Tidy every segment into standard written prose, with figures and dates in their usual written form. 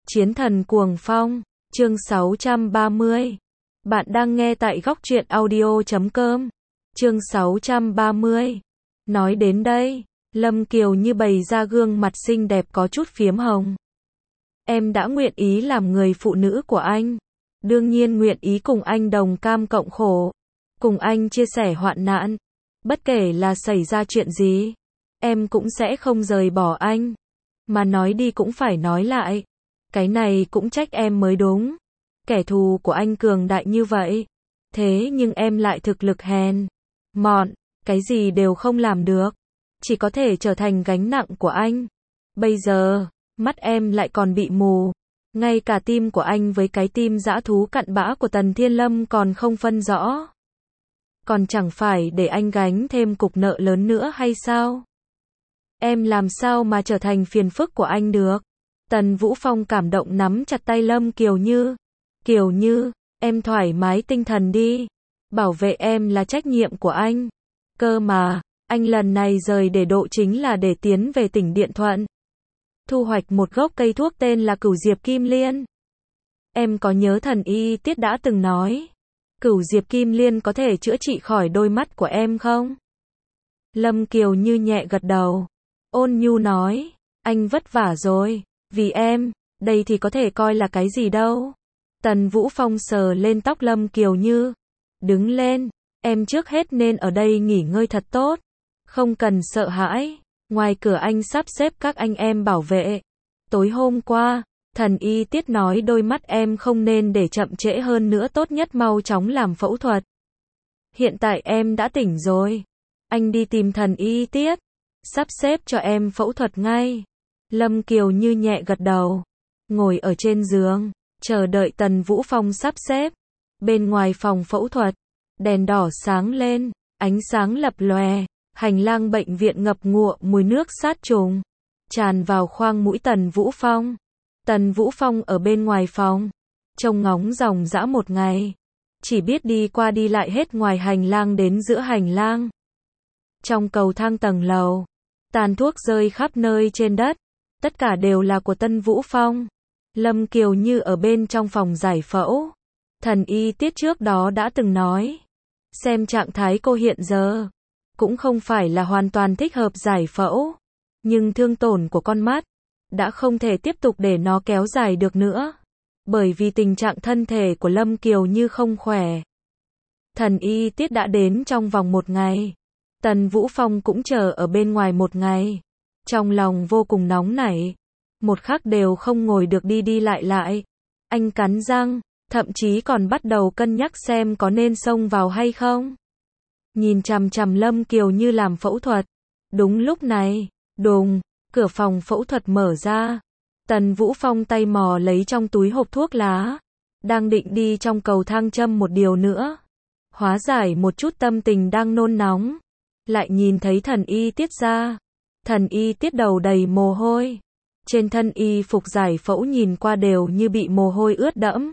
Chiến thần cuồng phong, chương 630. Bạn đang nghe tại góc truyện audio.com. Chương 630. Nói đến đây, Lâm Kiều như bày ra gương mặt xinh đẹp có chút phiếm hồng. Em đã nguyện ý làm người phụ nữ của anh. Đương nhiên nguyện ý cùng anh đồng cam cộng khổ. Cùng anh chia sẻ hoạn nạn. Bất kể là xảy ra chuyện gì, em cũng sẽ không rời bỏ anh. Mà nói đi cũng phải nói lại. Cái này cũng trách em mới đúng. Kẻ thù của anh cường đại như vậy. Thế nhưng em lại thực lực hèn mọn, cái gì đều không làm được. Chỉ có thể trở thành gánh nặng của anh. Bây giờ, mắt em lại còn bị mù. Ngay cả tim của anh với cái tim dã thú cặn bã của Tần Thiên Lâm còn không phân rõ. Còn chẳng phải để anh gánh thêm cục nợ lớn nữa hay sao? Em làm sao mà trở thành phiền phức của anh được? Tần Vũ Phong cảm động nắm chặt tay Lâm Kiều Như. Kiều Như, em thoải mái tinh thần đi. Bảo vệ em là trách nhiệm của anh. Cơ mà, anh lần này rời để độ chính là để tiến về tỉnh Điện Thuận. Thu hoạch một gốc cây thuốc tên là Cửu Diệp Kim Liên. Em có nhớ thần y Tiết đã từng nói, Cửu Diệp Kim Liên có thể chữa trị khỏi đôi mắt của em không? Lâm Kiều Như nhẹ gật đầu. Ôn nhu nói, anh vất vả rồi. Vì em, đây thì có thể coi là cái gì đâu. Tần Vũ Phong sờ lên tóc Lâm Kiều Như. Đứng lên, em trước hết nên ở đây nghỉ ngơi thật tốt. Không cần sợ hãi, ngoài cửa anh sắp xếp các anh em bảo vệ. Tối hôm qua, thần y Tiết nói đôi mắt em không nên để chậm trễ hơn nữa, tốt nhất mau chóng làm phẫu thuật. Hiện tại em đã tỉnh rồi. Anh đi tìm thần y Tiết, sắp xếp cho em phẫu thuật ngay. Lâm Kiều Như nhẹ gật đầu, ngồi ở trên giường, chờ đợi Tần Vũ Phong sắp xếp. Bên ngoài phòng phẫu thuật, đèn đỏ sáng lên, ánh sáng lập lòe, hành lang bệnh viện ngập ngụa mùi nước sát trùng, tràn vào khoang mũi Tần Vũ Phong. Tần Vũ Phong ở bên ngoài phòng, trông ngóng dòng dã một ngày, chỉ biết đi qua đi lại hết ngoài hành lang đến giữa hành lang. Trong cầu thang tầng lầu, tàn thuốc rơi khắp nơi trên đất. Tất cả đều là của Tần Vũ Phong. Lâm Kiều Như ở bên trong phòng giải phẫu. Thần y Tiết trước đó đã từng nói, xem trạng thái cô hiện giờ, cũng không phải là hoàn toàn thích hợp giải phẫu. Nhưng thương tổn của con mắt, đã không thể tiếp tục để nó kéo dài được nữa. Bởi vì tình trạng thân thể của Lâm Kiều Như không khỏe. Thần y Tiết đã đến trong vòng một ngày. Tần Vũ Phong cũng chờ ở bên ngoài một ngày. Trong lòng vô cùng nóng nảy, một khắc đều không ngồi được, đi đi lại lại. Anh cắn răng, thậm chí còn bắt đầu cân nhắc xem có nên xông vào hay không. Nhìn chằm chằm Lâm Kiều Như làm phẫu thuật. Đúng lúc này, đùng, cửa phòng phẫu thuật mở ra. Tần Vũ Phong tay mò lấy trong túi hộp thuốc lá, đang định đi trong cầu thang châm một điều nữa, hóa giải một chút tâm tình đang nôn nóng. Lại nhìn thấy thần y Tiết ra. Thần y Tiết đầu đầy mồ hôi. Trên thân y phục giải phẫu nhìn qua đều như bị mồ hôi ướt đẫm.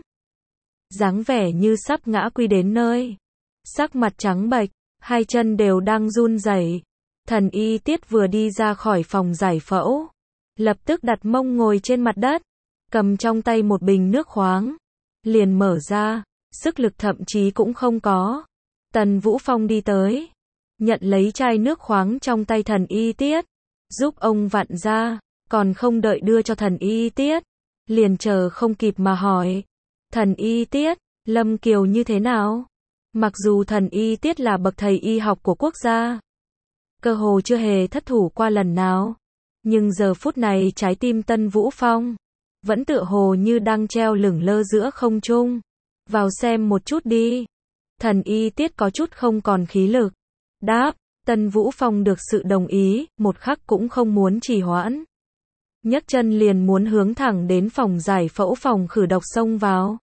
Dáng vẻ như sắp ngã quy đến nơi. Sắc mặt trắng bệch, hai chân đều đang run rẩy. Thần y Tiết vừa đi ra khỏi phòng giải phẫu, lập tức đặt mông ngồi trên mặt đất, cầm trong tay một bình nước khoáng, liền mở ra, sức lực thậm chí cũng không có. Tần Vũ Phong đi tới, nhận lấy chai nước khoáng trong tay thần y Tiết, giúp ông vặn ra, còn không đợi đưa cho thần y Tiết, liền chờ không kịp mà hỏi. Thần y Tiết, Lâm Kiều như thế nào? Mặc dù thần y Tiết là bậc thầy y học của quốc gia, cơ hồ chưa hề thất thủ qua lần nào, nhưng giờ phút này trái tim Tần Vũ Phong vẫn tựa hồ như đang treo lửng lơ giữa không trung. Vào xem một chút đi. Thần y Tiết có chút không còn khí lực. Đáp. Tần Vũ Phong được sự đồng ý, một khắc cũng không muốn trì hoãn. Nhấc chân liền muốn hướng thẳng đến phòng giải phẫu, phòng khử độc xông vào.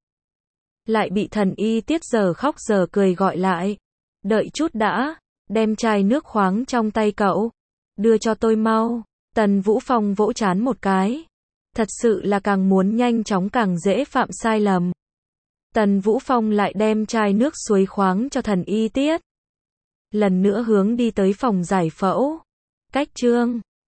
Lại bị thần y Tiết giờ khóc giờ cười gọi lại. Đợi chút đã, đem chai nước khoáng trong tay cậu, đưa cho tôi mau. Tần Vũ Phong vỗ trán một cái. Thật sự là càng muốn nhanh chóng càng dễ phạm sai lầm. Tần Vũ Phong lại đem chai nước suối khoáng cho thần y Tiết. Lần nữa hướng đi tới phòng giải phẫu. Cách chương